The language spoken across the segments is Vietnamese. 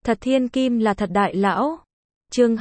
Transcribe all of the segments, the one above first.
Thật thiên kim là thật đại lão. Chương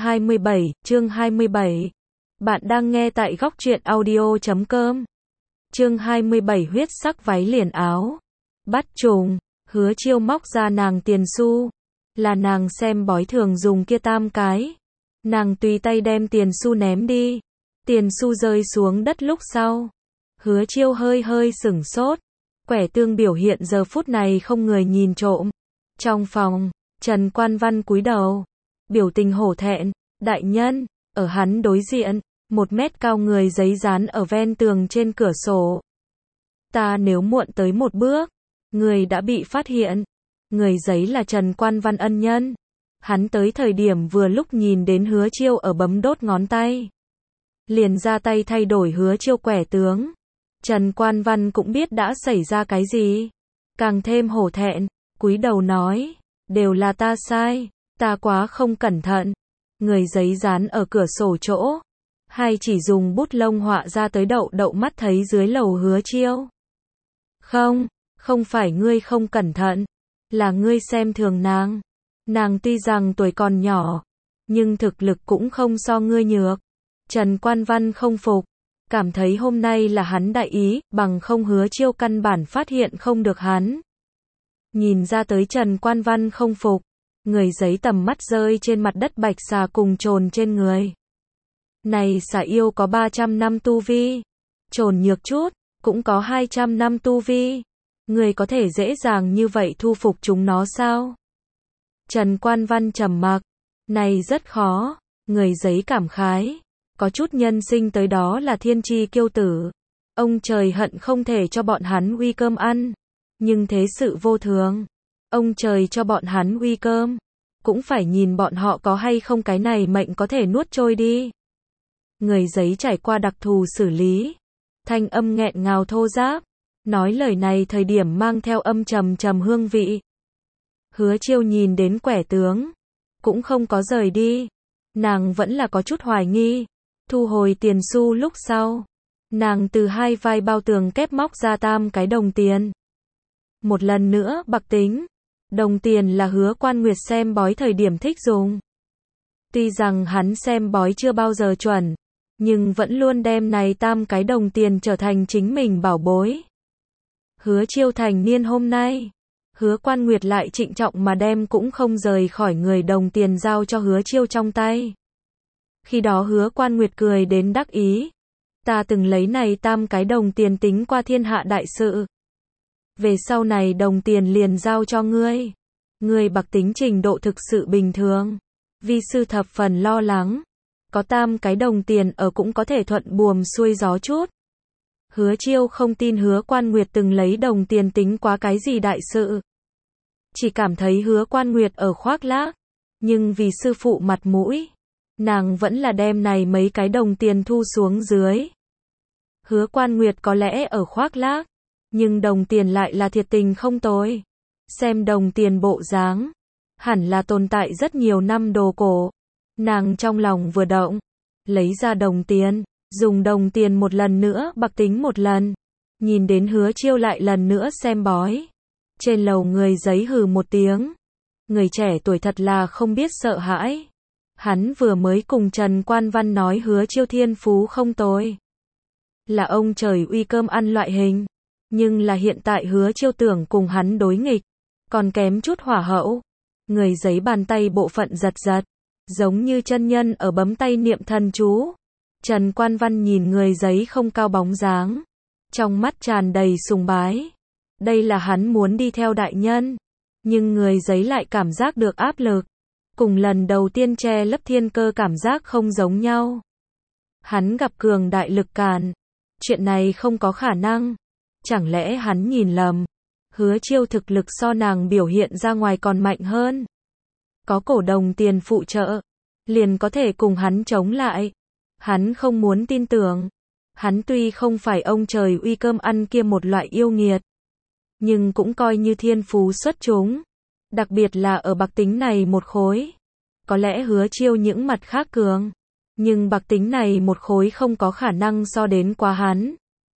27. Bạn đang nghe tại góc truyện audio.com. Chương 27 huyết sắc váy liền áo. Bắt trùng, Hứa Chiêu móc ra nàng tiền xu. Là nàng xem bói thường dùng kia 8 cái. Nàng tùy tay đem tiền xu ném đi. Tiền xu rơi xuống đất lúc sau. Hứa Chiêu hơi sửng sốt. Quẻ tương biểu hiện giờ phút này không người nhìn trộm. Trong phòng, Trần Quan Văn cúi đầu, biểu tình hổ thẹn. Đại nhân, ở hắn đối diện, 1 mét cao người giấy dán ở ven tường trên cửa sổ. Ta nếu muộn tới 1 bước, người đã bị phát hiện. Người giấy là Trần Quan Văn ân nhân. Hắn tới thời điểm vừa lúc nhìn đến Hứa Chiêu ở bấm đốt ngón tay. Liền ra tay thay đổi Hứa Chiêu quẻ tướng. Trần Quan Văn cũng biết đã xảy ra cái gì. Càng thêm hổ thẹn, cúi đầu nói, đều là ta sai, ta quá không cẩn thận. Người giấy dán ở cửa sổ chỗ. Hay chỉ dùng bút lông họa ra tới đậu mắt thấy dưới lầu Hứa Chiêu. Không phải ngươi không cẩn thận, là ngươi xem thường nàng. Nàng tuy rằng tuổi còn nhỏ, nhưng thực lực cũng không so ngươi nhược. Trần Quan Văn không phục, cảm thấy hôm nay là hắn đại ý, bằng không Hứa Chiêu căn bản phát hiện không được hắn. Nhìn ra tới Trần Quan Văn không phục, người giấy tầm mắt rơi trên mặt đất bạch xà cùng trồn trên người. Này xà yêu có 300 năm tu vi, trồn nhược chút, cũng có 200 năm tu vi. Người có thể dễ dàng như vậy thu phục chúng nó sao? Trần Quan Văn trầm mặc, này rất khó. Người giấy cảm khái, có chút nhân sinh tới đó là thiên chi kiêu tử. Ông trời hận không thể cho bọn hắn uy cơm ăn. Nhưng thế sự vô thường. Ông trời cho bọn hắn uy cơm, cũng phải nhìn bọn họ có hay không cái này mệnh có thể nuốt trôi đi. Người giấy trải qua đặc thù xử lý. Thanh âm nghẹn ngào thô ráp. Nói lời này thời điểm mang theo âm trầm hương vị. Hứa Chiêu nhìn đến quẻ tướng, cũng không có rời đi. Nàng vẫn là có chút hoài nghi. Thu hồi tiền xu lúc sau, nàng từ 2 vai bao tường kép móc ra 8 cái đồng tiền. Một lần nữa bạc tính. Đồng tiền là Hứa Quan Nguyệt xem bói thời điểm thích dùng. Tuy rằng hắn xem bói chưa bao giờ chuẩn, nhưng vẫn luôn đem này 8 cái đồng tiền trở thành chính mình bảo bối. Hứa Chiêu thành niên hôm nay, Hứa Quan Nguyệt lại trịnh trọng mà đem cũng không rời khỏi người đồng tiền giao cho Hứa Chiêu trong tay. Khi đó Hứa Quan Nguyệt cười đến đắc ý. Ta từng lấy này 8 cái đồng tiền tính qua thiên hạ đại sự. Về sau này đồng tiền liền giao cho ngươi. Ngươi bạc tính trình độ thực sự bình thường. Vi sư thập phần lo lắng. Có 8 cái đồng tiền ở cũng có thể thuận buồm xuôi gió chút. Hứa Chiêu không tin Hứa Quan Nguyệt từng lấy đồng tiền tính quá cái gì đại sự. Chỉ cảm thấy Hứa Quan Nguyệt ở khoác lác. Nhưng vì sư phụ mặt mũi, nàng vẫn là đem này mấy cái đồng tiền thu xuống dưới. Hứa Quan Nguyệt có lẽ ở khoác lác, nhưng đồng tiền lại là thiệt tình không tồi. Xem đồng tiền bộ dáng, hẳn là tồn tại rất nhiều năm đồ cổ. Nàng trong lòng vừa động, lấy ra đồng tiền, dùng đồng tiền một lần nữa bạc tính một lần. Nhìn đến Hứa Chiêu lại lần nữa xem bói. Trên lầu người giấy hừ một tiếng. Người trẻ tuổi thật là không biết sợ hãi. Hắn vừa mới cùng Trần Quan Văn nói Hứa Chiêu thiên phú không tồi, là ông trời uy cơm ăn loại hình. Nhưng là hiện tại Hứa Chiêu tưởng cùng hắn đối nghịch, còn kém chút hỏa hậu. Người giấy bàn tay bộ phận giật, giống như chân nhân ở bấm tay niệm thần chú. Trần Quan Văn nhìn người giấy không cao bóng dáng, trong mắt tràn đầy sùng bái. Đây là hắn muốn đi theo đại nhân. Nhưng người giấy lại cảm giác được áp lực. Cùng lần đầu tiên che lấp thiên cơ cảm giác không giống nhau. Hắn gặp cường đại lực cản. Chuyện này không có khả năng. Chẳng lẽ hắn nhìn lầm? Hứa Chiêu thực lực so nàng biểu hiện ra ngoài còn mạnh hơn. Có cổ đồng tiền phụ trợ, liền có thể cùng hắn chống lại. Hắn không muốn tin tưởng. Hắn tuy không phải ông trời uy cơm ăn kia một loại yêu nghiệt, nhưng cũng coi như thiên phú xuất chúng. Đặc biệt là ở bạc tính này một khối. Có lẽ Hứa Chiêu những mặt khác cường, nhưng bạc tính này một khối không có khả năng so đến quá hắn.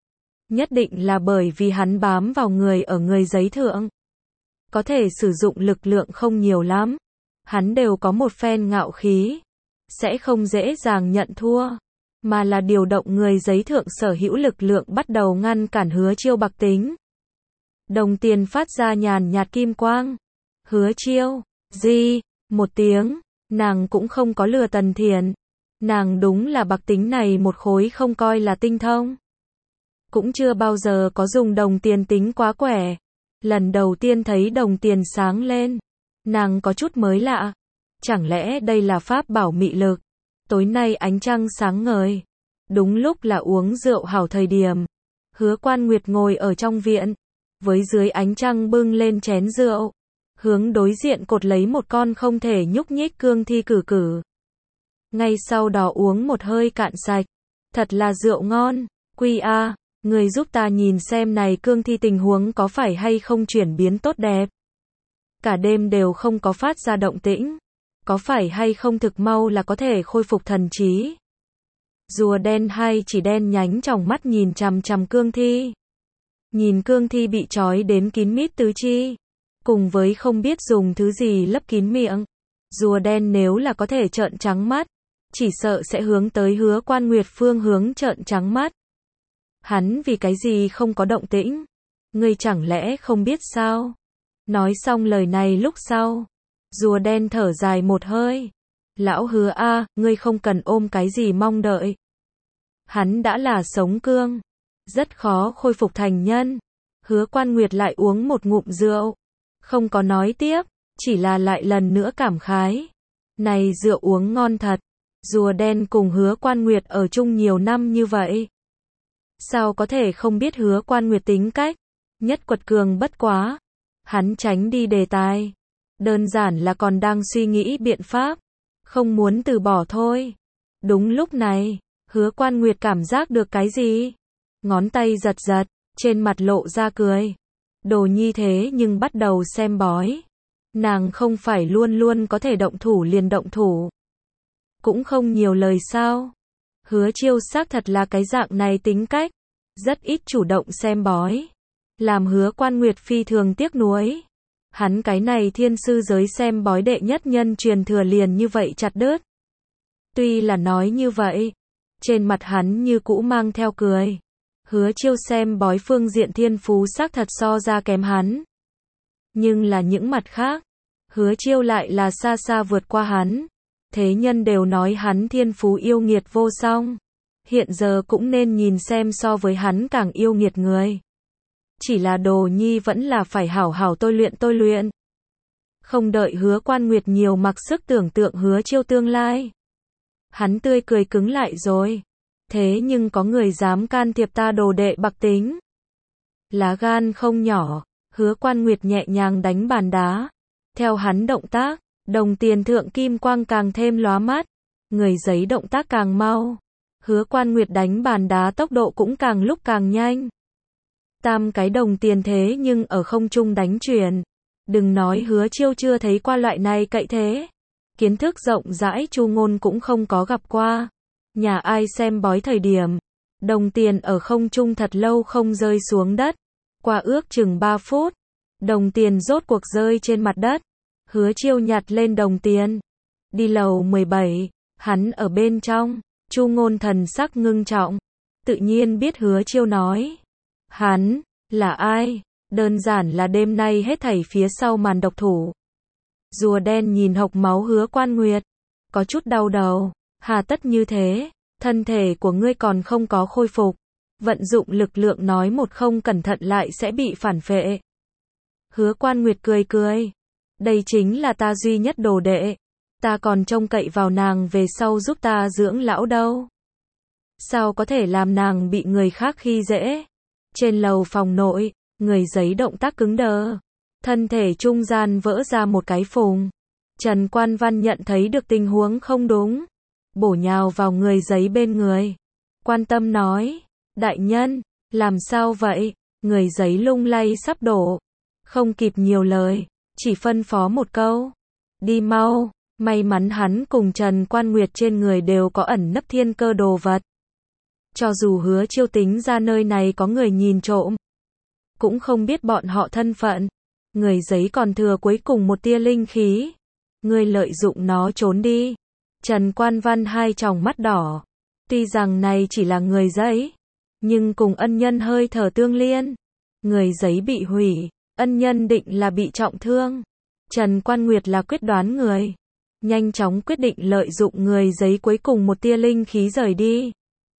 Nhất định là bởi vì hắn bám vào người ở người giấy thượng. Có thể sử dụng lực lượng không nhiều lắm. hắn đều có một phen ngạo khí, sẽ không dễ dàng nhận thua, mà là điều động người giấy thượng sở hữu lực lượng bắt đầu ngăn cản Hứa Chiêu bạc tính. Đồng tiền phát ra nhàn nhạt kim quang. Hứa Chiêu, gì, một tiếng, nàng cũng không có lừa Tần Thiện. Nàng đúng là bạc tính này một khối không coi là tinh thông. Cũng chưa bao giờ có dùng đồng tiền tính quá quẻ. Lần đầu tiên thấy đồng tiền sáng lên, nàng có chút mới lạ. Chẳng lẽ đây là pháp bảo mị lực? Tối nay ánh trăng sáng ngời. Đúng lúc là uống rượu hảo thời điểm. Hứa Quan Nguyệt ngồi ở trong viện, với dưới ánh trăng bưng lên chén rượu, hướng đối diện cột lấy một con không thể nhúc nhích cương thi cử cử. Ngay sau đó uống một hơi cạn sạch. Thật là rượu ngon, Quy A, người giúp ta nhìn xem này cương thi tình huống có phải hay không chuyển biến tốt đẹp. Cả đêm đều không có phát ra động tĩnh, có phải hay không thực mau là có thể khôi phục thần trí. Rùa đen hay chỉ đen nhánh tròng mắt nhìn chằm chằm cương thi. Nhìn cương thi bị trói đến kín mít tứ chi, cùng với không biết dùng thứ gì lấp kín miệng. Rùa đen nếu là có thể trợn trắng mắt, chỉ sợ sẽ hướng tới Hứa Quan Nguyệt phương hướng trợn trắng mắt. Hắn vì cái gì không có động tĩnh? Ngươi chẳng lẽ không biết sao? Nói xong lời này lúc sau, rùa đen thở dài một hơi. Lão Hứa A, ngươi không cần ôm cái gì mong đợi. Hắn đã là sống cương, rất khó khôi phục thành nhân. Hứa Quan Nguyệt lại uống một ngụm rượu, không có nói tiếp, chỉ là lại lần nữa cảm khái. Này rượu uống ngon thật. Rùa đen cùng Hứa Quan Nguyệt ở chung nhiều năm như vậy, sao có thể không biết Hứa Quan Nguyệt tính cách, nhất quật cường bất quá. Hắn tránh đi đề tài, đơn giản là còn đang suy nghĩ biện pháp, không muốn từ bỏ thôi. Đúng lúc này, Hứa Quan Nguyệt cảm giác được cái gì, ngón tay giật giật, trên mặt lộ ra cười. Đồ nhi thế nhưng bắt đầu xem bói. Nàng không phải luôn luôn có thể động thủ liền động thủ, cũng không nhiều lời sao? Hứa Chiêu xác thật là cái dạng này tính cách, rất ít chủ động xem bói, làm Hứa Quan Nguyệt phi thường tiếc nuối. Hắn cái này thiên sư giới xem bói đệ nhất nhân truyền thừa liền như vậy chặt đứt. Tuy là nói như vậy, trên mặt hắn như cũ mang theo cười. Hứa Chiêu xem bói phương diện thiên phú xác thật so ra kém hắn, nhưng là những mặt khác, Hứa Chiêu lại là xa xa vượt qua hắn. Thế nhân đều nói hắn thiên phú yêu nghiệt vô song, hiện giờ cũng nên nhìn xem so với hắn càng yêu nghiệt người. Chỉ là đồ nhi vẫn là phải hảo hảo tôi luyện. Không đợi Hứa Quan Nguyệt nhiều mặc sức tưởng tượng Hứa Chiêu tương lai, hắn tươi cười cứng lại rồi. Thế nhưng có người dám can thiệp ta đồ đệ bạc tính, lá gan không nhỏ. Hứa Quan Nguyệt nhẹ nhàng đánh bàn đá, theo hắn động tác, đồng tiền thượng kim quang càng thêm lóa mắt, người giấy động tác càng mau. Hứa Quan Nguyệt đánh bàn đá tốc độ cũng càng lúc càng nhanh. Tam cái đồng tiền thế nhưng ở không trung đánh chuyển. Đừng nói Hứa Chiêu chưa thấy qua loại này cậy thế, kiến thức rộng rãi Chu Ngôn cũng không có gặp qua. Nhà ai xem bói thời điểm, đồng tiền ở không trung thật lâu không rơi xuống đất. Qua ước chừng 3 phút, đồng tiền rốt cuộc rơi trên mặt đất. Hứa Chiêu nhặt lên đồng tiền, đi lầu 17, hắn ở bên trong. Chu Ngôn thần sắc ngưng trọng, tự nhiên biết Hứa Chiêu nói. Hắn là ai? Đơn giản là đêm nay hết thảy phía sau màn độc thủ. Rùa đen nhìn hộc máu Hứa Quan Nguyệt, có chút đau đầu. Hà tất như thế, thân thể của ngươi còn không có khôi phục, vận dụng lực lượng nói một không cẩn thận lại sẽ bị phản phệ. Hứa Quan Nguyệt cười cười, đây chính là ta duy nhất đồ đệ, ta còn trông cậy vào nàng về sau giúp ta dưỡng lão đâu. Sao có thể làm nàng bị người khác khi dễ? Trên lầu phòng nội, người giấy động tác cứng đờ, thân thể trung gian vỡ ra một cái phùng. Trần Quan Văn nhận thấy được tình huống không đúng, bổ nhào vào người giấy bên người, quan tâm nói, đại nhân, làm sao vậy? Người giấy lung lay sắp đổ, không kịp nhiều lời, chỉ phân phó một câu, đi mau. May mắn hắn cùng Trần Quan Nguyệt trên người đều có ẩn nấp thiên cơ đồ vật. Cho dù Hứa Chiêu tính ra nơi này có người nhìn trộm, cũng không biết bọn họ thân phận. Người giấy còn thừa cuối cùng một tia linh khí, Ngươi lợi dụng nó trốn đi. Trần Quan Văn hai tròng mắt đỏ. Tuy rằng này chỉ là người giấy, nhưng cùng ân nhân hơi thở tương liên. Người giấy bị hủy, ân nhân định là bị trọng thương. Trần Quan Nguyệt là quyết đoán người. Nhanh chóng quyết định lợi dụng người giấy cuối cùng một tia linh khí rời đi.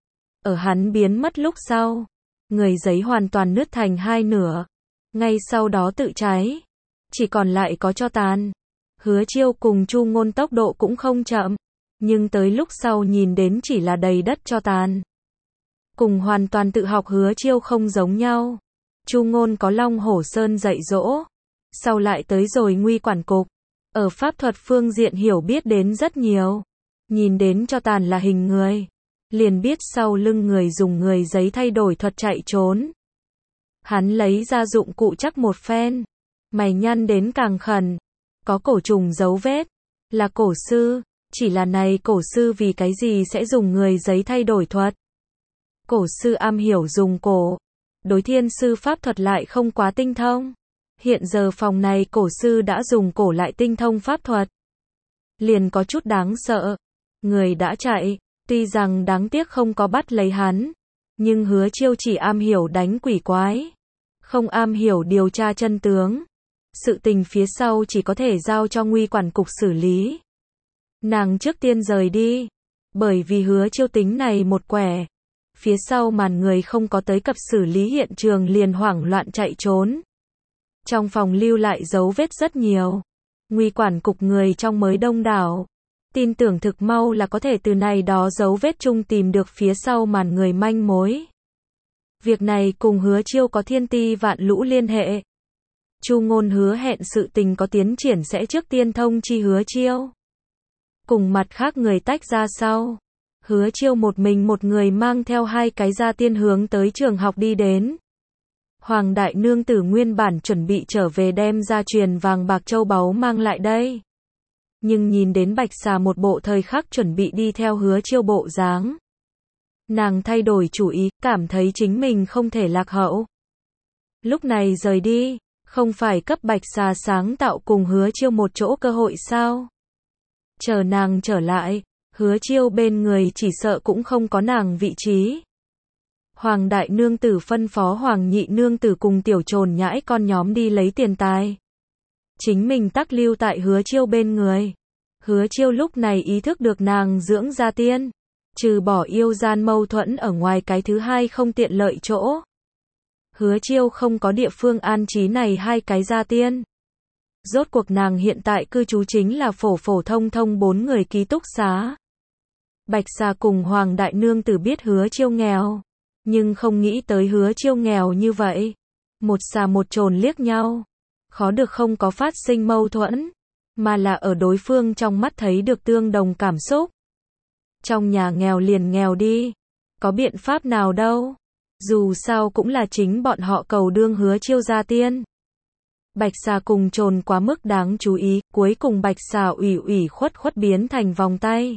Ở hắn biến mất lúc sau, người giấy hoàn toàn nứt thành hai nửa. Ngay sau đó tự cháy. Chỉ còn lại có tro tàn. Hứa Chiêu cùng Chu Ngôn tốc độ cũng không chậm. Nhưng tới lúc sau nhìn đến chỉ là đầy đất tro tàn. Cùng hoàn toàn tự học Hứa Chiêu không giống nhau. Chu Ngôn có Long Hổ Sơn dạy dỗ. Sau lại tới rồi Nguy Quản Cục. Ở pháp thuật phương diện hiểu biết đến rất nhiều. Nhìn đến tro tàn là hình người. Liền biết sau lưng người dùng người giấy thay đổi thuật chạy trốn. Hắn lấy ra dụng cụ chắc một phen. Mày nhăn đến càng khẩn. Có cổ trùng dấu vết. Là cổ sư. Chỉ là này cổ sư vì cái gì sẽ dùng người giấy thay đổi thuật. Cổ sư am hiểu dùng cổ. Đối thiên sư pháp thuật lại không quá tinh thông. Hiện giờ phòng này cổ sư đã dùng cổ lại tinh thông pháp thuật. Liền có chút đáng sợ. Người đã chạy. Tuy rằng đáng tiếc không có bắt lấy hắn. Nhưng Hứa Chiêu chỉ am hiểu đánh quỷ quái. Không am hiểu điều tra chân tướng. Sự tình phía sau chỉ có thể giao cho Nguy Quản Cục xử lý. Nàng trước tiên rời đi. Bởi vì Hứa Chiêu tính này một quẻ. Phía sau màn người không có tới cập xử lý hiện trường liền hoảng loạn chạy trốn. Trong phòng lưu lại dấu vết rất nhiều. Nguy Quản Cục người trong mới đông đảo. Tin tưởng thực mau là có thể từ này đó dấu vết chung tìm được phía sau màn người manh mối. Việc này cùng Hứa Chiêu có thiên ti vạn lũ liên hệ. Chu Ngôn hứa hẹn sự tình có tiến triển sẽ trước tiên thông chi Hứa Chiêu. Cùng mặt khác người tách ra sau. Hứa Chiêu một mình một người mang theo hai cái gia tiên hướng tới trường học đi đến. Hoàng đại nương tử nguyên bản chuẩn bị trở về đem gia truyền vàng bạc châu báu mang lại đây. Nhưng nhìn đến Bạch Xà một bộ thời khắc chuẩn bị đi theo Hứa Chiêu bộ dáng. Nàng thay đổi chủ ý, cảm thấy chính mình không thể lạc hậu. Lúc này rời đi, không phải cấp Bạch Xà sáng tạo cùng Hứa Chiêu một chỗ cơ hội sao? Chờ nàng trở lại, Hứa Chiêu bên người chỉ sợ cũng không có nàng vị trí. Hoàng đại nương tử phân phó Hoàng nhị nương tử cùng tiểu trồn nhãi con nhóm đi lấy tiền tài. Chính mình tắc lưu tại Hứa Chiêu bên người. Hứa Chiêu lúc này ý thức được nàng dưỡng gia tiên. Trừ bỏ yêu gian mâu thuẫn ở ngoài cái thứ hai không tiện lợi chỗ. Hứa Chiêu không có địa phương an trí này hai cái gia tiên. Rốt cuộc nàng hiện tại cư trú chính là phổ phổ thông thông 4 người ký túc xá. Bạch Xà cùng Hoàng đại nương tử biết Hứa Chiêu nghèo. Nhưng không nghĩ tới Hứa Chiêu nghèo như vậy. Một xà một trồn liếc nhau. Khó được không có phát sinh mâu thuẫn. Mà là ở đối phương trong mắt thấy được tương đồng cảm xúc. Trong nhà nghèo liền nghèo đi. Có biện pháp nào đâu. Dù sao cũng là chính bọn họ cầu đương Hứa Chiêu gia tiên. Bạch Xà cùng trồn quá mức đáng chú ý. Cuối cùng Bạch Xà ủy khuất biến thành vòng tay.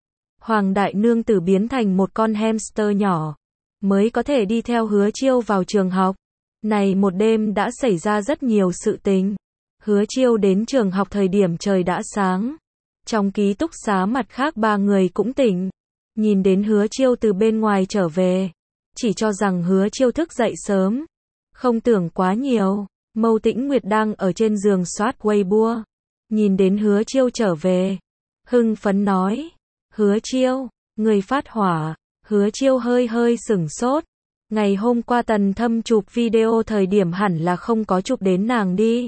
Hoàng đại nương tử biến thành một con hamster nhỏ. Mới có thể đi theo Hứa Chiêu vào trường học. Này một đêm đã xảy ra rất nhiều sự tình. Hứa Chiêu đến trường học thời điểm trời đã sáng. Trong ký túc xá mặt khác 3 người cũng tỉnh. Nhìn đến Hứa Chiêu từ bên ngoài trở về. Chỉ cho rằng Hứa Chiêu thức dậy sớm. Không tưởng quá nhiều. Mâu Tĩnh Nguyệt đang ở trên giường soát Weibo. Nhìn đến Hứa Chiêu trở về. Hưng phấn nói. Hứa Chiêu, người phát hỏa. Hứa Chiêu hơi sửng sốt. Ngày hôm qua Tần Thâm chụp video thời điểm hẳn là không có chụp đến nàng đi.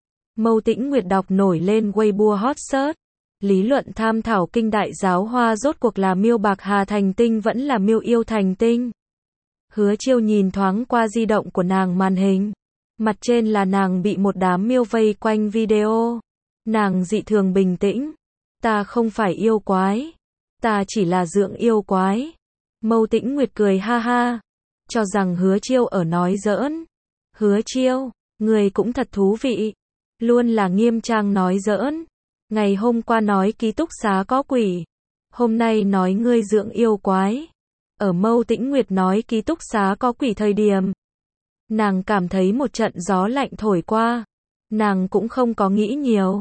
Mâu Tĩnh Nguyệt đọc nổi lên Weibo hot search. Lý luận tham thảo kinh đại giáo hoa rốt cuộc là Miêu Bạc Hà thành tinh vẫn là Miêu Yêu thành tinh. Hứa Chiêu nhìn thoáng qua di động của nàng màn hình. Mặt trên là nàng bị một đám miêu vây quanh video. Nàng dị thường bình tĩnh. Ta không phải yêu quái. Ta chỉ là dưỡng yêu quái. Mâu Tĩnh Nguyệt cười ha ha. Cho rằng Hứa Chiêu ở nói giỡn. Hứa Chiêu, người cũng thật thú vị. Luôn là nghiêm trang nói giỡn. Ngày hôm qua nói ký túc xá có quỷ. Hôm nay nói ngươi dưỡng yêu quái. Ở Mâu Tĩnh Nguyệt nói ký túc xá có quỷ thời điểm. Nàng cảm thấy một trận gió lạnh thổi qua. Nàng cũng không có nghĩ nhiều.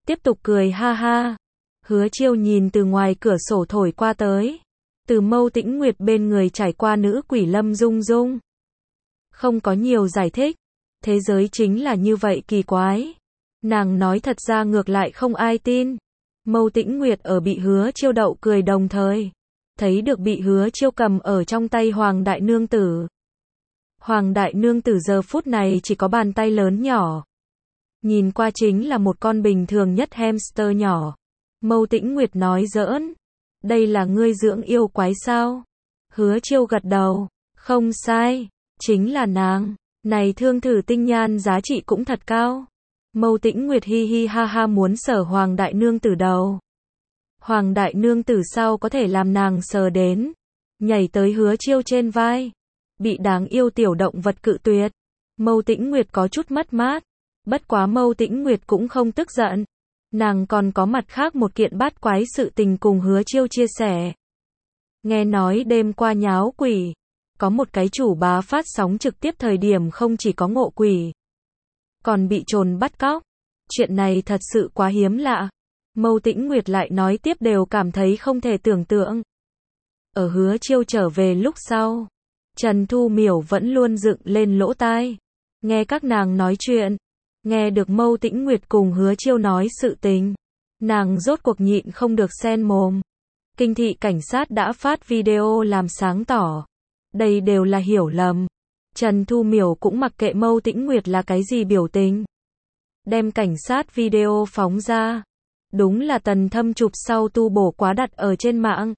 tiếp tục cười ha ha. Hứa Chiêu nhìn từ ngoài cửa sổ thổi qua tới. Từ Mâu Tĩnh Nguyệt bên người trải qua nữ quỷ Lâm Dung Dung. Không có nhiều giải thích. Thế giới chính là như vậy kỳ quái. Nàng nói thật ra ngược lại không ai tin. Mâu Tĩnh Nguyệt ở bị Hứa Chiêu đậu cười đồng thời. Thấy được bị Hứa Chiêu cầm ở trong tay Hoàng Đại Nương Tử. Hoàng Đại Nương Tử giờ phút này chỉ có bàn tay lớn nhỏ. Nhìn qua chính là một con bình thường nhất hamster nhỏ. Mâu Tĩnh Nguyệt nói giỡn. Đây là ngươi dưỡng yêu quái sao? Hứa Chiêu gật đầu. Không sai. Chính là nàng. Này thương thử tinh nhan giá trị cũng thật cao. Mâu Tĩnh Nguyệt hi hi ha ha muốn sờ Hoàng Đại Nương Tử đầu. Hoàng Đại Nương Tử sao có thể làm nàng sờ đến. Nhảy tới Hứa Chiêu trên vai. Bị đáng yêu tiểu động vật cự tuyệt. Mâu Tĩnh Nguyệt có chút mất mát. Bất quá Mâu Tĩnh Nguyệt cũng không tức giận. Nàng còn có mặt khác một kiện bát quái sự tình cùng Hứa Chiêu chia sẻ. Nghe nói đêm qua nháo quỷ. Có một cái chủ bá phát sóng trực tiếp thời điểm không chỉ có ngộ quỷ. Còn bị trồn bắt cóc. Chuyện này thật sự quá hiếm lạ. Mâu Tĩnh Nguyệt lại nói tiếp đều cảm thấy không thể tưởng tượng. Ở Hứa Chiêu trở về lúc sau. Trần Thu Miểu vẫn luôn dựng lên lỗ tai. Nghe các nàng nói chuyện. Nghe được Mâu Tĩnh Nguyệt cùng Hứa Chiêu nói sự tình. Nàng rốt cuộc nhịn không được xen mồm. Kinh thị cảnh sát đã phát video làm sáng tỏ. Đây đều là hiểu lầm. Trần Thu Miểu cũng mặc kệ Mâu Tĩnh Nguyệt là cái gì biểu tình. Đem cảnh sát video phóng ra. Đúng là Tần Thâm chụp sau tu bổ quá đặt ở trên mạng.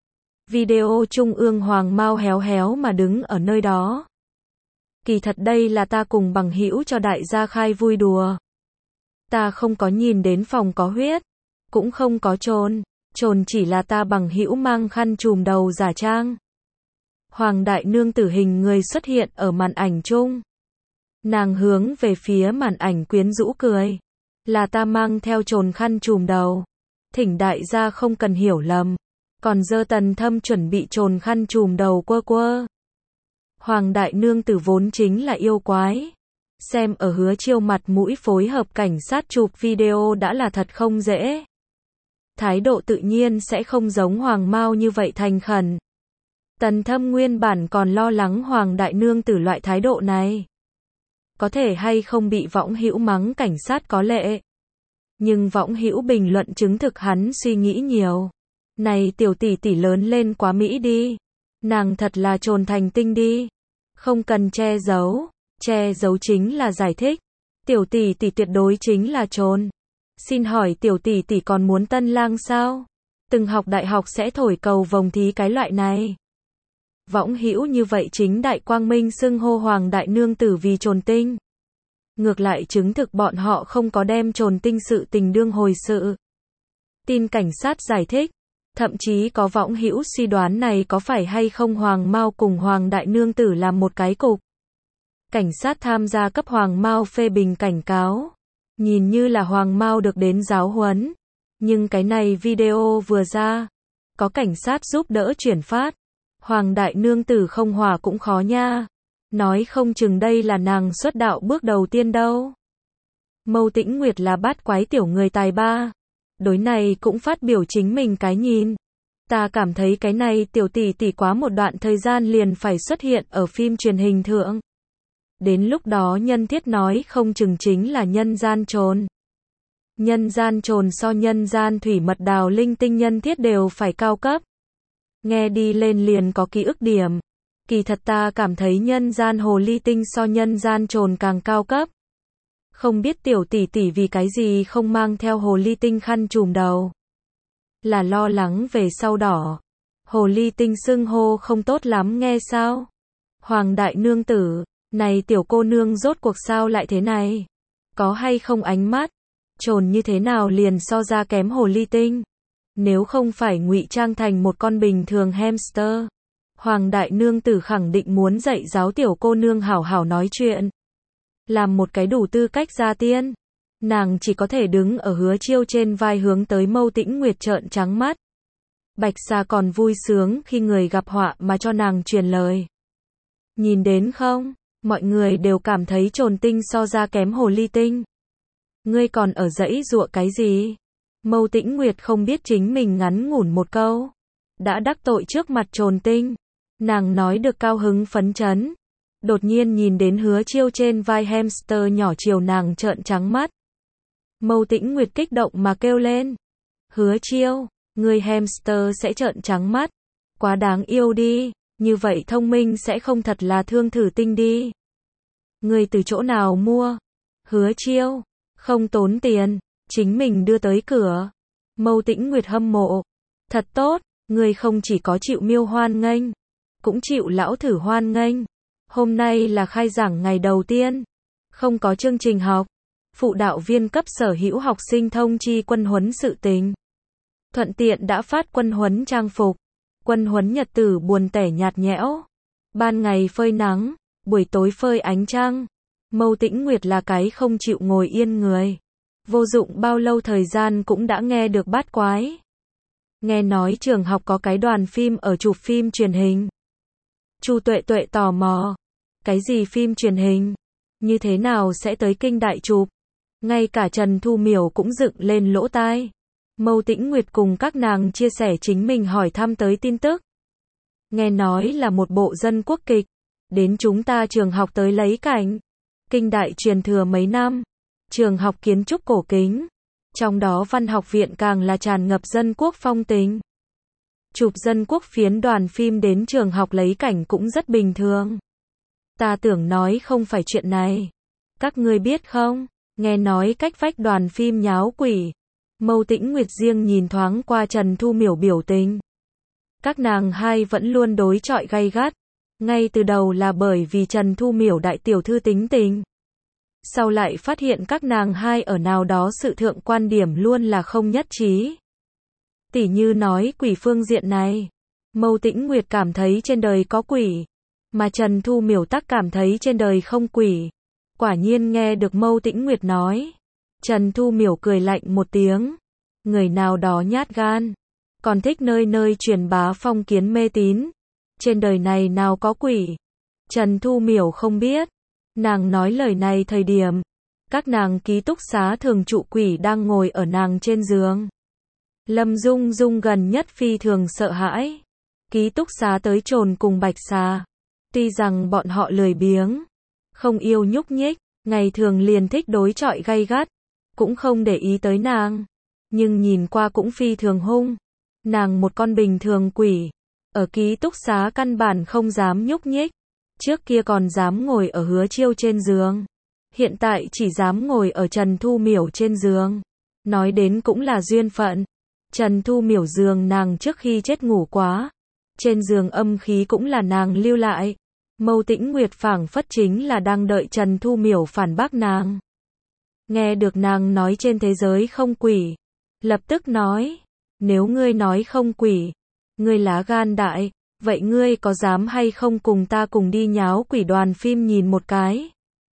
Video trung ương Hoàng Mao héo héo mà đứng ở nơi đó. Kỳ thật đây là ta cùng bằng hữu cho đại gia khai vui đùa. Ta không có nhìn đến phòng có huyết. Cũng không có trồn. Trồn chỉ là ta bằng hữu mang khăn trùm đầu giả trang. Hoàng Đại Nương Tử hình người xuất hiện ở màn ảnh chung. Nàng hướng về phía màn ảnh quyến rũ cười. Là ta mang theo trồn khăn trùm đầu. Thỉnh đại gia không cần hiểu lầm. Còn dơ Tần Thâm chuẩn bị trồn khăn trùm đầu quơ quơ. Hoàng Đại Nương Tử vốn chính là yêu quái. Xem ở Hứa Chiêu mặt mũi phối hợp cảnh sát chụp video đã là thật không dễ. Thái độ tự nhiên sẽ không giống Hoàng Mao như vậy thành khẩn. Tần Thâm nguyên bản còn lo lắng Hoàng Đại Nương Tử loại thái độ này. Có thể hay không bị võng hữu mắng cảnh sát có lệ. Nhưng võng hữu bình luận chứng thực hắn suy nghĩ nhiều. Này tiểu tỷ tỷ lớn lên quá mỹ đi. Nàng thật là trồn thành tinh đi. Không cần che giấu. Che giấu chính là giải thích. Tiểu tỷ tỷ tuyệt đối chính là trồn. Xin hỏi tiểu tỷ tỷ còn muốn tân lang sao? Từng học đại học sẽ thổi cầu vồng thí cái loại này. Võng hữu như vậy chính đại quang minh xưng hô Hoàng Đại Nương Tử vì trồn tinh. Ngược lại chứng thực bọn họ không có đem trồn tinh sự tình đương hồi sự. Tin cảnh sát giải thích. Thậm chí có võng hữu suy đoán này có phải hay không Hoàng Mao cùng Hoàng Đại Nương Tử làm một cái cục. Cảnh sát tham gia cấp Hoàng Mao phê bình cảnh cáo. Nhìn như là Hoàng Mao được đến giáo huấn. Nhưng cái này video vừa ra. Có cảnh sát giúp đỡ chuyển phát. Hoàng Đại Nương Tử không hòa cũng khó nha. Nói không chừng đây là nàng xuất đạo bước đầu tiên đâu. Mâu Tĩnh Nguyệt là bát quái tiểu người tài ba. Đối này cũng phát biểu chính mình cái nhìn. Ta cảm thấy cái này tiểu tỷ tỷ quá một đoạn thời gian liền phải xuất hiện ở phim truyền hình thượng. Đến lúc đó nhân thiết nói không chừng chính là nhân gian trồn. Nhân gian trồn so nhân gian thủy mật đào linh tinh nhân thiết đều phải cao cấp. Nghe đi lên liền có ký ức điểm. Kỳ thật ta cảm thấy nhân gian hồ ly tinh so nhân gian trồn càng cao cấp. Không biết tiểu tỷ tỷ vì cái gì không mang theo hồ ly tinh khăn trùm đầu. Là lo lắng về sau đỏ. Hồ ly tinh xưng hô không tốt lắm nghe sao? Hoàng Đại Nương Tử, này tiểu cô nương rốt cuộc sao lại thế này? Có hay không ánh mắt? Trồn như thế nào liền so ra kém hồ ly tinh? Nếu không phải ngụy trang thành một con bình thường hamster, Hoàng Đại Nương Tử khẳng định muốn dạy giáo tiểu cô nương hảo hảo nói chuyện. Làm một cái đủ tư cách gia tiên. Nàng chỉ có thể đứng ở Hứa Chiêu trên vai hướng tới Mâu Tĩnh Nguyệt trợn trắng mắt. Bạch Sa còn vui sướng khi người gặp họa mà cho nàng truyền lời. Nhìn đến không? Mọi người đều cảm thấy trồn tinh so ra kém hồ ly tinh. Ngươi còn ở giãy giụa cái gì? Mâu Tĩnh Nguyệt không biết chính mình ngắn ngủn một câu đã đắc tội trước mặt Trồn Tinh. Nàng nói được cao hứng phấn chấn, đột nhiên nhìn đến Hứa Chiêu trên vai hamster nhỏ chiều nàng trợn trắng mắt. Mâu Tĩnh Nguyệt kích động mà kêu lên. Hứa Chiêu, ngươi hamster sẽ trợn trắng mắt. Quá đáng yêu đi, như vậy thông minh sẽ không thật là Thương Thử Tinh đi. Ngươi từ chỗ nào mua? Hứa Chiêu, không tốn tiền, chính mình đưa tới cửa. Mâu Tĩnh Nguyệt hâm mộ. Thật tốt, ngươi không chỉ có chịu Miêu hoan nghênh, cũng chịu lão thử hoan nghênh. Hôm nay là khai giảng ngày đầu tiên, không có chương trình học. Phụ đạo viên cấp sở hữu học sinh thông chi quân huấn sự tình. Thuận tiện đã phát quân huấn trang phục. Quân huấn nhật tử buồn tẻ nhạt nhẽo. Ban ngày phơi nắng, buổi tối phơi ánh trăng. Mâu Tĩnh Nguyệt là cái không chịu ngồi yên người. Vô dụng bao lâu thời gian cũng đã nghe được bát quái. Nghe nói trường học có cái đoàn phim ở chụp phim truyền hình. Chu Tuệ Tuệ tò mò. Cái gì phim truyền hình? Như thế nào sẽ tới kinh đại chụp? Ngay cả Trần Thu Miểu cũng dựng lên lỗ tai. Mâu Tĩnh Nguyệt cùng các nàng chia sẻ chính mình hỏi thăm tới tin tức. Nghe nói là một bộ dân quốc kịch. Đến chúng ta trường học tới lấy cảnh. Kinh đại truyền thừa mấy năm. Trường học kiến trúc cổ kính. Trong đó văn học viện càng là tràn ngập dân quốc phong tình. Chụp dân quốc phiến đoàn phim đến trường học lấy cảnh cũng rất bình thường. Ta tưởng nói không phải chuyện này. Các ngươi biết không? Nghe nói cách vách đoàn phim nháo quỷ. Mâu Tĩnh Nguyệt riêng nhìn thoáng qua Trần Thu Miểu biểu tình. Các nàng hai vẫn luôn đối chọi gay gắt. Ngay từ đầu là bởi vì Trần Thu Miểu đại tiểu thư tính tình. Sau lại phát hiện các nàng hai ở nào đó sự thượng quan điểm luôn là không nhất trí. Tỉ như nói quỷ phương diện này. Mâu Tĩnh Nguyệt cảm thấy trên đời có quỷ. Mà Trần Thu Miểu tắc cảm thấy trên đời không quỷ. Quả nhiên nghe được Mâu Tĩnh Nguyệt nói. Trần Thu Miểu cười lạnh một tiếng. Người nào đó nhát gan. Còn thích nơi nơi truyền bá phong kiến mê tín. Trên đời này nào có quỷ. Trần Thu Miểu không biết. Nàng nói lời này thời điểm. Các nàng ký túc xá thường trụ quỷ đang ngồi ở nàng trên giường. Lâm Dung Dung gần nhất phi thường sợ hãi. Ký túc xá tới Trồn cùng Bạch Xà. Tuy rằng bọn họ lười biếng. Không yêu nhúc nhích. Ngày thường liền thích đối chọi gay gắt. Cũng không để ý tới nàng. Nhưng nhìn qua cũng phi thường hung. Nàng một con bình thường quỷ. Ở ký túc xá căn bản không dám nhúc nhích. Trước kia còn dám ngồi ở Hứa Chiêu trên giường. Hiện tại chỉ dám ngồi ở Trần Thu Miểu trên giường. Nói đến cũng là duyên phận. Trần Thu Miểu giường nàng trước khi chết ngủ quá. Trên giường âm khí cũng là nàng lưu lại. Mâu Tĩnh Nguyệt phảng phất chính là đang đợi Trần Thu Miểu phản bác nàng. Nghe được nàng nói trên thế giới không quỷ. Lập tức nói. Nếu ngươi nói không quỷ. Ngươi lá gan đại. Vậy ngươi có dám hay không cùng ta cùng đi nháo quỷ đoàn phim nhìn một cái?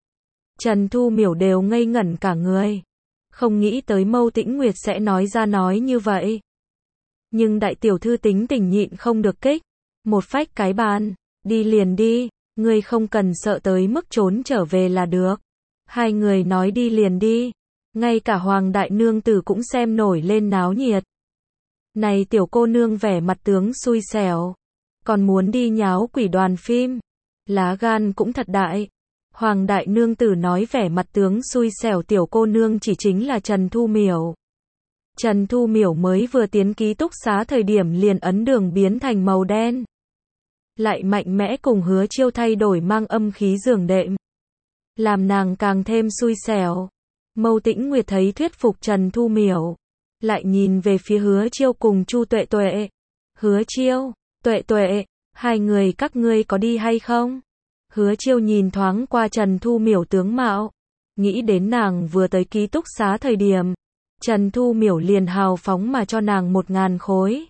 Trần Thu Miểu đều ngây ngẩn cả người. Không nghĩ tới Mâu Tĩnh Nguyệt sẽ nói ra nói như vậy. Nhưng đại tiểu thư tính tình nhịn không được kích. Một phách cái bàn. Đi liền đi. Ngươi không cần sợ tới mức trốn trở về là được. Hai người nói đi liền đi. Ngay cả Hoàng đại nương tử cũng xem nổi lên náo nhiệt. Này tiểu cô nương vẻ mặt tướng xui xẻo. Còn muốn đi nháo quỷ đoàn phim. Lá gan cũng thật đại. Hoàng đại nương tử nói vẻ mặt tướng xui xẻo tiểu cô nương chỉ chính là Trần Thu Miểu. Trần Thu Miểu mới vừa tiến ký túc xá thời điểm liền ấn đường biến thành màu đen. Lại mạnh mẽ cùng Hứa Chiêu thay đổi mang âm khí giường đệm. Làm nàng càng thêm xui xẻo. Mâu Tĩnh Nguyệt thấy thuyết phục Trần Thu Miểu. Lại nhìn về phía Hứa Chiêu cùng Chu Tuệ Tuệ. Hứa Chiêu, Tuệ Tuệ, hai người các ngươi có đi hay không? Hứa Chiêu nhìn thoáng qua Trần Thu Miểu tướng mạo. Nghĩ đến nàng vừa tới ký túc xá thời điểm. Trần Thu Miểu liền hào phóng mà cho nàng 1000 khối.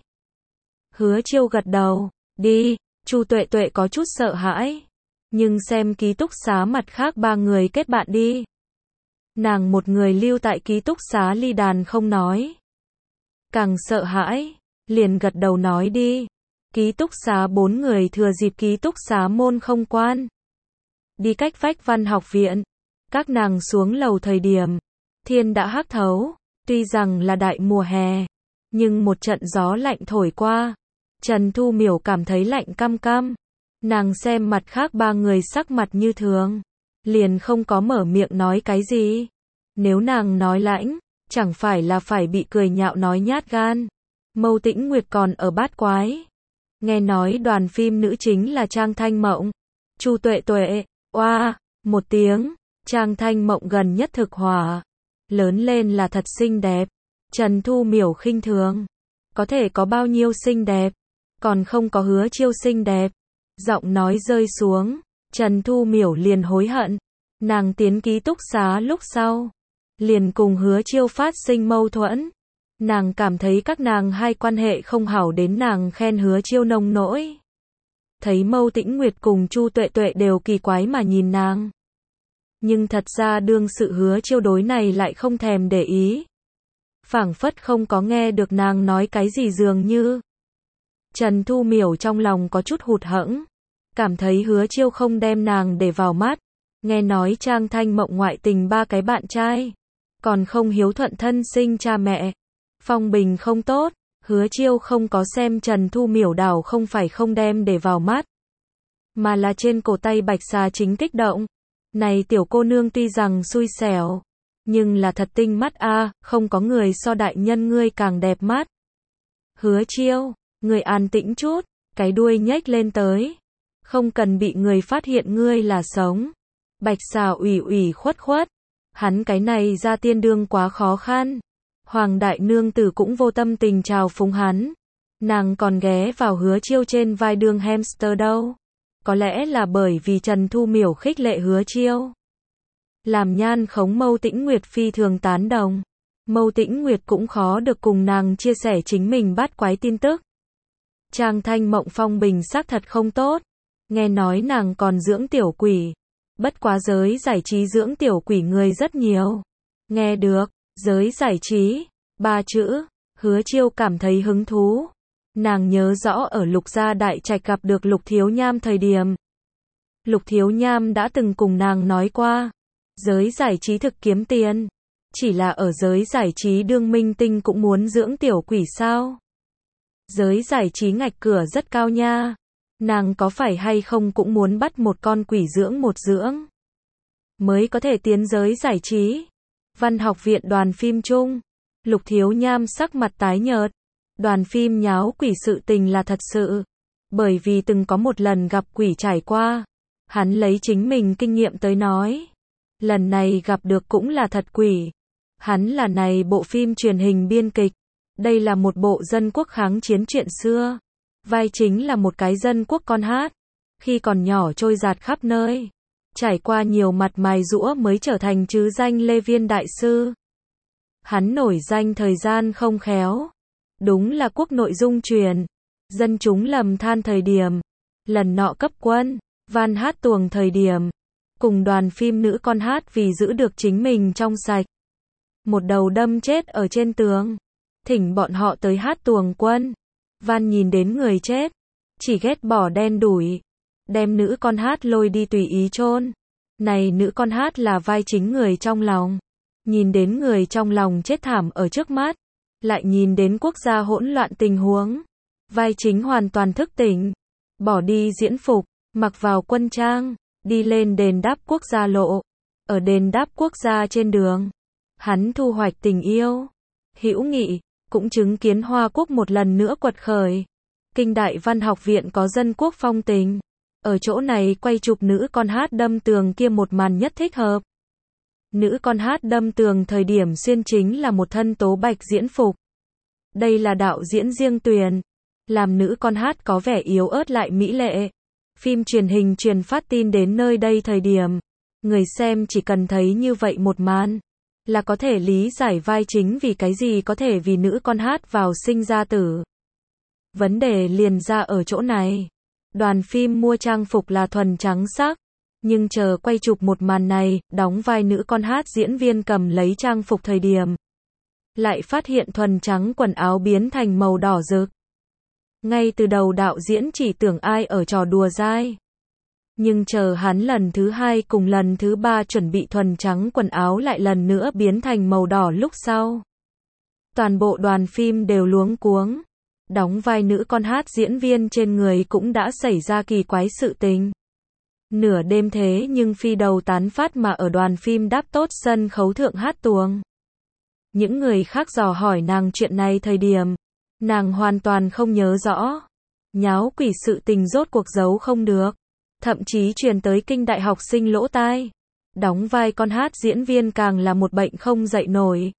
Hứa Chiêu gật đầu. Đi. Chu Tuệ Tuệ có chút sợ hãi. Nhưng xem ký túc xá mặt khác 3 người kết bạn đi. Nàng một người lưu tại ký túc xá ly đàn không nói. Càng sợ hãi. Liền gật đầu nói đi. Ký túc xá 4 người thừa dịp ký túc xá môn không quan. Đi cách vách văn học viện. Các nàng xuống lầu thời điểm. Thiên đã hắc thấu, tuy rằng là đại mùa hè, nhưng một trận gió lạnh thổi qua, Trần Thu Miểu cảm thấy lạnh căm căm. Nàng xem mặt khác ba người sắc mặt như thường, liền không có mở miệng nói cái gì. Nếu nàng nói lãnh, chẳng phải là phải bị cười nhạo nói nhát gan. Mâu Tĩnh Nguyệt còn ở bát quái. Nghe nói đoàn phim nữ chính là Trang Thanh Mộng, Chu Tuệ Tuệ, oa, một tiếng, Trang Thanh Mộng gần nhất thực hỏa, lớn lên là thật xinh đẹp. Trần Thu Miểu khinh thường, có thể có bao nhiêu xinh đẹp, còn không có Hứa Chiêu xinh đẹp. Giọng nói rơi xuống, Trần Thu Miểu liền hối hận. Nàng tiến ký túc xá lúc sau, liền cùng Hứa Chiêu phát sinh mâu thuẫn. Nàng cảm thấy các nàng hai quan hệ không hảo đến nàng khen Hứa Chiêu nông nỗi. Thấy Mâu Tĩnh Nguyệt cùng Chu Tuệ Tuệ đều kỳ quái mà nhìn nàng. Nhưng thật ra đương sự Hứa Chiêu đối này lại không thèm để ý. Phảng phất không có nghe được nàng nói cái gì dường như. Trần Thu Miểu trong lòng có chút hụt hẫng, cảm thấy Hứa Chiêu không đem nàng để vào mắt. Nghe nói Trang Thanh Mộng ngoại tình 3 cái bạn trai, còn không hiếu thuận thân sinh cha mẹ. Phong bình không tốt, Hứa Chiêu không có xem Trần Thu Miểu đảo không phải không đem để vào mắt, mà là trên cổ tay bạch xà chính kích động. Này tiểu cô nương tuy rằng xui xẻo, nhưng là thật tinh mắt a, không có người so đại nhân ngươi càng đẹp mắt. Hứa Chiêu, người an tĩnh chút, cái đuôi nhếch lên tới, không cần bị người phát hiện ngươi là sống. Bạch xà ủy ủy khuất khuất, hắn cái này ra tiên đương quá khó khăn. Hoàng đại nương tử cũng vô tâm tình chào phúng hắn, nàng còn ghé vào Hứa Chiêu trên vai đương hamster đâu. Có lẽ là bởi vì Trần Thu Miểu khích lệ Hứa Chiêu, làm nhan khống Mâu Tĩnh Nguyệt phi thường tán đồng. Mâu Tĩnh Nguyệt cũng khó được cùng nàng chia sẻ chính mình bát quái tin tức. Trang Thanh Mộng phong bình xác thật không tốt, nghe nói nàng còn dưỡng tiểu quỷ. Bất quá giới giải trí dưỡng tiểu quỷ người rất nhiều. Nghe được, giới giải trí, 3 chữ, Hứa Chiêu cảm thấy hứng thú. Nàng nhớ rõ ở Lục Gia Đại Trạch gặp được Lục Thiếu Nham thời điểm. Lục Thiếu Nham đã từng cùng nàng nói qua, giới giải trí thực kiếm tiền. Chỉ là ở giới giải trí đương minh tinh cũng muốn dưỡng tiểu quỷ sao? Giới giải trí ngạch cửa rất cao nha. Nàng có phải hay không cũng muốn bắt một con quỷ dưỡng một dưỡng, mới có thể tiến giới giải trí. Văn học viện đoàn phim chung, Lục Thiếu Nham sắc mặt tái nhợt. Đoàn phim nháo quỷ sự tình là thật sự, bởi vì từng có một lần gặp quỷ trải qua. Hắn lấy chính mình kinh nghiệm tới nói, lần này gặp được cũng là thật quỷ. Hắn là này bộ phim truyền hình biên kịch, đây là một bộ dân quốc kháng chiến chuyện xưa. Vai chính là một cái dân quốc con hát, khi còn nhỏ trôi dạt khắp nơi, trải qua nhiều mặt mài giũa mới trở thành trứ danh Lê Viên đại sư. Hắn nổi danh thời gian không khéo, đúng là quốc nội dung truyền, dân chúng lầm than thời điểm, lần nọ cấp quân, van hát tuồng thời điểm, cùng đoàn phim nữ con hát vì giữ được chính mình trong sạch, một đầu đâm chết ở trên tường, thỉnh bọn họ tới hát tuồng quân. Van nhìn đến người chết, chỉ ghét bỏ đen đủi, đem nữ con hát lôi đi tùy ý chôn. Này nữ con hát là vai chính người trong lòng, nhìn đến người trong lòng chết thảm ở trước mắt, lại nhìn đến quốc gia hỗn loạn tình huống, vai chính hoàn toàn thức tỉnh, bỏ đi diễn phục, mặc vào quân trang, đi lên đền đáp quốc gia lộ. Ở đền đáp quốc gia trên đường, hắn thu hoạch tình yêu, hữu nghị, cũng chứng kiến Hoa Quốc một lần nữa quật khởi. Kinh Đại Văn học viện có dân quốc phong tình, ở chỗ này quay chụp nữ con hát đâm tường kia một màn nhất thích hợp. Nữ con hát đâm tường thời điểm xuyên chính là một thân tố bạch diễn phục. Đây là đạo diễn riêng tuyển, làm nữ con hát có vẻ yếu ớt lại mỹ lệ. Phim truyền hình truyền phát tin đến nơi đây thời điểm, người xem chỉ cần thấy như vậy một màn, là có thể lý giải vai chính vì cái gì có thể vì nữ con hát vào sinh ra tử. Vấn đề liền ra ở chỗ này. Đoàn phim mua trang phục là thuần trắng sắc, nhưng chờ quay chụp một màn này, đóng vai nữ con hát diễn viên cầm lấy trang phục thời điểm, lại phát hiện thuần trắng quần áo biến thành màu đỏ rực. Ngay từ đầu đạo diễn chỉ tưởng ai ở trò đùa dai, Nhưng chờ hắn lần thứ 2 cùng lần thứ 3 chuẩn bị thuần trắng quần áo lại lần nữa biến thành màu đỏ lúc sau. Toàn bộ đoàn phim đều luống cuống. Đóng vai nữ con hát diễn viên trên người cũng đã xảy ra kỳ quái sự tình. Nửa đêm thế nhưng phi đầu tán phát mà ở đoàn phim đáp tốt sân khấu thượng hát tuồng. Những người khác dò hỏi nàng chuyện này thời điểm, nàng hoàn toàn không nhớ rõ. Nháo quỷ sự tình rốt cuộc giấu không được. Thậm chí truyền tới kinh đại học sinh lỗ tai. Đóng vai con hát diễn viên càng là một bệnh không dậy nổi.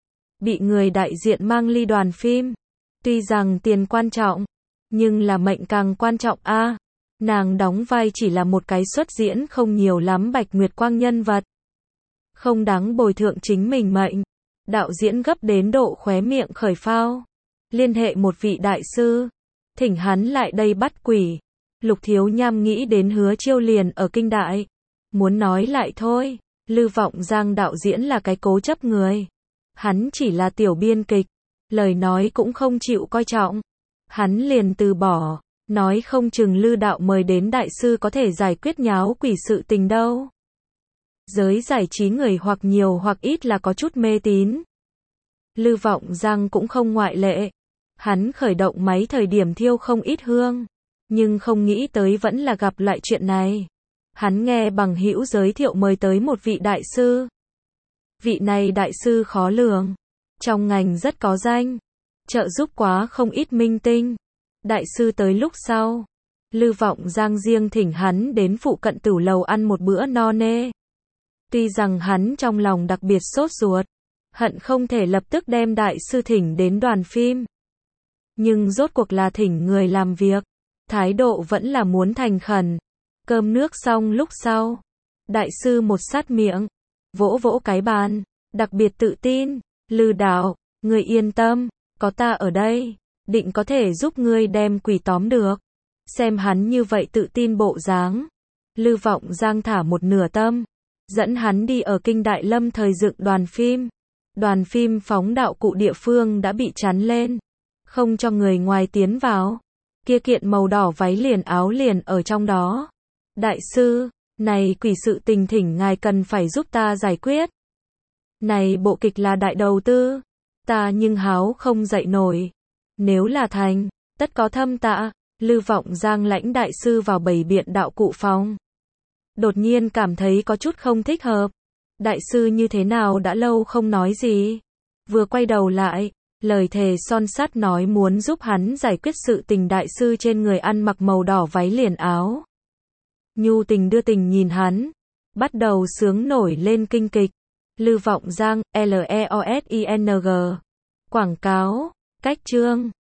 Bị người đại diện mang ly đoàn phim. Tuy rằng tiền quan trọng, nhưng là mệnh càng quan trọng a. Nàng đóng vai chỉ là một cái xuất diễn không nhiều lắm bạch nguyệt quang nhân vật. Không đáng bồi thượng chính mình mệnh. Đạo diễn gấp đến độ khóe miệng khởi phao. Liên hệ một vị đại sư. Thỉnh hắn lại đây bắt quỷ. Lục Thiếu Nham nghĩ đến Hứa Chiêu liền ở kinh đại. Muốn nói lại thôi. Lư Vọng Giang đạo diễn là cái cố chấp người. Hắn chỉ là tiểu biên kịch. Lời nói cũng không chịu coi trọng. Hắn liền từ bỏ. Nói không chừng Lư đạo mời đến đại sư có thể giải quyết nháo quỷ sự tình đâu. Giới giải trí người hoặc nhiều hoặc ít là có chút mê tín. Lư Vọng Giang cũng không ngoại lệ. Hắn khởi động máy thời điểm thiêu không ít hương. Nhưng không nghĩ tới vẫn là gặp lại chuyện này. Hắn nghe bằng hữu giới thiệu mời tới một vị đại sư. Vị này đại sư khó lường. Trong ngành rất có danh. Trợ giúp quá không ít minh tinh. Đại sư tới lúc sau. Lư Vọng Giang riêng thỉnh hắn đến phụ cận tửu lầu ăn một bữa no nê. Tuy rằng hắn trong lòng đặc biệt sốt ruột. Hận không thể lập tức đem đại sư thỉnh đến đoàn phim. Nhưng rốt cuộc là thỉnh người làm việc. Thái độ vẫn là muốn thành khẩn. Cơm nước xong lúc sau. Đại sư một sát miệng. Vỗ vỗ cái bàn. Đặc biệt tự tin. Lư đạo, người yên tâm. Có ta ở đây. Định có thể giúp ngươi đem quỷ tóm được. Xem hắn như vậy tự tin bộ dáng. Lư Vọng Giang thả một nửa tâm. Dẫn hắn đi ở kinh đại lâm thời dựng đoàn phim. Đoàn phim phóng đạo cụ địa phương đã bị chắn lên. Không cho người ngoài tiến vào. Kia kiện màu đỏ váy liền áo liền ở trong đó. Đại sư, này quỷ sự tình thỉnh ngài cần phải giúp ta giải quyết. Này bộ kịch là đại đầu tư. Ta nhưng háo không dậy nổi. Nếu là thành, tất có thâm tạ. Lư Vọng Giang lãnh đại sư vào bày biện đạo cụ phòng. Đột nhiên cảm thấy có chút không thích hợp. Đại sư như thế nào đã lâu không nói gì. Vừa quay đầu lại, lời thề son sắt nói muốn giúp hắn giải quyết sự tình. Đại sư trên người ăn mặc màu đỏ váy liền áo. Nhu tình đưa tình nhìn hắn. Bắt đầu sướng nổi lên kinh kịch. Lư Vọng Giang, LEOSING. Quảng cáo, cách chương.